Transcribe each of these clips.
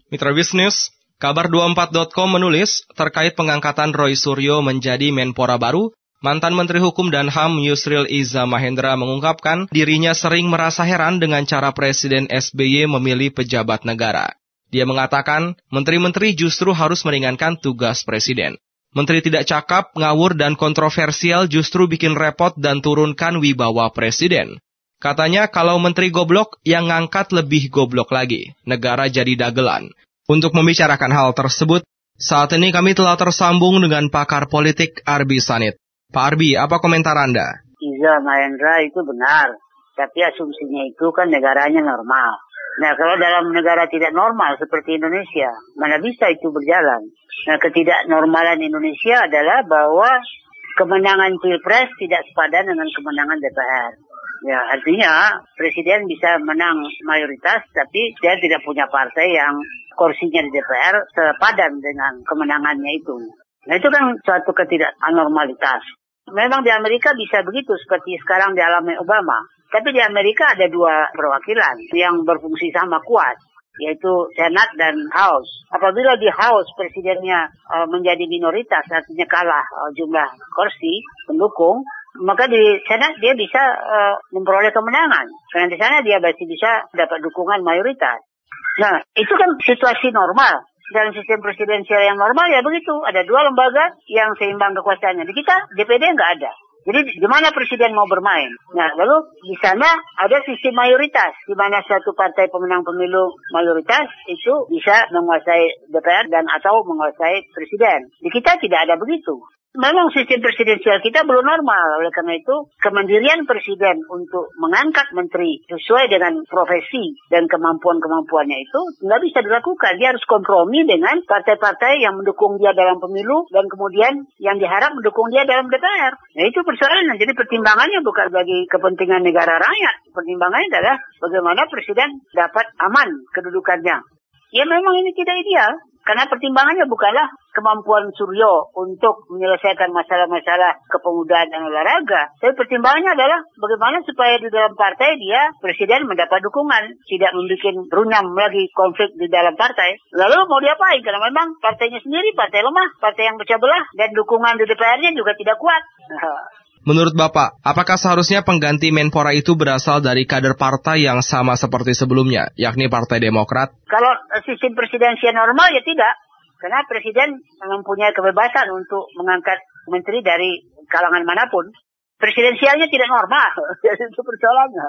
Mitra bisnis, Kabar24.com menulis terkait pengangkatan Roy Suryo menjadi Menpora baru, mantan Menteri Hukum dan HAM Yusril Iza Mahendra mengungkapkan dirinya sering merasa heran dengan cara Presiden SBY memilih pejabat negara. Dia mengatakan, menteri-menteri justru harus meringankan tugas Presiden. Menteri tidak cakap, ngawur, dan kontroversial justru bikin repot dan turunkan wibawa Presiden. Katanya kalau menteri goblok, yang ngangkat lebih goblok lagi. Negara jadi dagelan. Untuk membicarakan hal tersebut, saat ini kami telah tersambung dengan pakar politik Arbi Sanit. Pak Arbi, apa komentar Anda? Iza Mahendra itu benar, tapi asumsinya itu kan negaranya normal. Nah, kalau dalam negara tidak normal seperti Indonesia, mana bisa itu berjalan? Nah, ketidaknormalan Indonesia adalah bahwa kemenangan Pilpres tidak sepadan dengan kemenangan DPR. Ya, artinya Presiden bisa menang mayoritas, tapi dia tidak punya partai yang kursinya di DPR sepadan dengan kemenangannya itu. Nah, itu kan suatu ketidakanormalitas. Memang di Amerika bisa begitu, seperti sekarang dialami Obama. Tapi di Amerika ada dua perwakilan yang berfungsi sama kuat, yaitu Senat dan House. Apabila di House presidennya menjadi minoritas, artinya kalah jumlah kursi pendukung, maka di Senat dia bisa memperoleh kemenangan. Karena di sana dia masih bisa dapat dukungan mayoritas. Nah, itu kan situasi normal. Dalam sistem presidensial yang normal ya begitu. Ada dua lembaga yang seimbang kekuasaannya. Di kita, DPD nggak ada. Jadi di mana presiden mau bermain? Nah, lalu di sana ada sistem mayoritas. Di mana suatu partai pemenang pemilu mayoritas itu bisa menguasai DPR dan atau menguasai presiden. Di kita tidak ada begitu. Memang sistem presidensial kita belum normal. Oleh karena itu, kemandirian presiden untuk mengangkat menteri sesuai dengan profesi dan kemampuan-kemampuannya itu nggak bisa dilakukan. Dia harus kompromi dengan partai-partai yang mendukung dia dalam pemilu dan kemudian yang diharap mendukung dia dalam DPR. Nah, itu persoalannya. Jadi pertimbangannya bukan bagi kepentingan negara rakyat. Pertimbangannya adalah bagaimana presiden dapat aman kedudukannya. Ya memang ini tidak ideal. Karena pertimbangannya bukanlah kemampuan Suryo untuk menyelesaikan masalah-masalah kepemudaan dan olahraga. Tapi pertimbangannya adalah bagaimana supaya di dalam partai dia, presiden mendapat dukungan. Tidak membuat runyam lagi konflik di dalam partai. Lalu mau diapain? Karena memang partainya sendiri partai lemah, partai yang pecah belah. Dan dukungan di DPR-nya juga tidak kuat. Menurut Bapak, apakah seharusnya pengganti Menpora itu berasal dari kader partai yang sama seperti sebelumnya, yakni Partai Demokrat? Kalau sistem presidensial normal ya tidak. Karena presiden mempunyai kebebasan untuk mengangkat menteri dari kalangan manapun. Presidensialnya tidak normal. Itu persoalannya.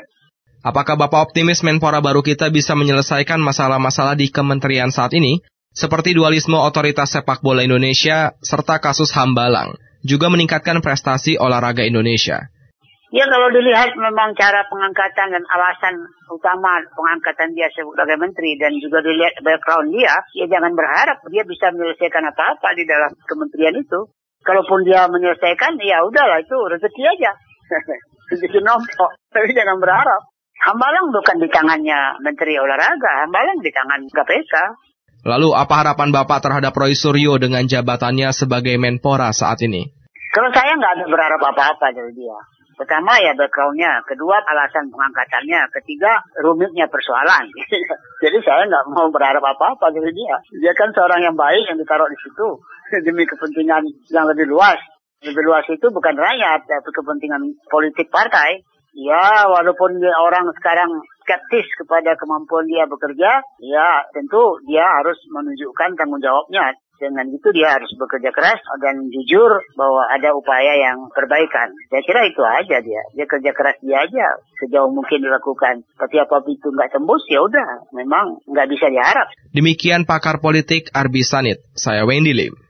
Apakah Bapak optimis Menpora baru kita bisa menyelesaikan masalah-masalah di kementerian saat ini, seperti dualisme otoritas sepak bola Indonesia, serta kasus Hambalang? Juga meningkatkan prestasi olahraga Indonesia. Ya, kalau dilihat memang cara pengangkatan dan alasan utama pengangkatan dia sebagai menteri dan juga dilihat background dia, ya jangan berharap dia bisa menyelesaikan apa-apa di dalam kementerian itu. Kalaupun dia menyelesaikan, ya udahlah itu rezeki aja. Rezeki nombok, tapi jangan berharap. Hambalang bukan di tangannya Menteri Olahraga, Hambalang di tangan KPK. Lalu apa harapan Bapak terhadap Roy Suryo dengan jabatannya sebagai Menpora saat ini? Kalau saya nggak ada berharap apa-apa dari dia. Pertama ya background-nya, kedua alasan pengangkatannya, ketiga rumitnya persoalan. Jadi saya nggak mau berharap apa-apa dari dia. Dia kan seorang yang baik yang ditaruh di situ demi kepentingan yang lebih luas. Lebih luas itu bukan rakyat, tapi kepentingan politik partai. Ya, walaupun orang sekarang skeptis kepada kemampuan dia bekerja, ya tentu dia harus menunjukkan tanggung jawabnya. Dengan itu dia harus bekerja keras dan jujur bahwa ada upaya yang perbaikan. Saya kira itu aja dia. Dia kerja keras dia aja sejauh mungkin dilakukan. Tapi apabila itu nggak tembus, ya udah. Memang nggak bisa diharap. Demikian pakar politik Arbi Sanit. Saya Wendy Lim.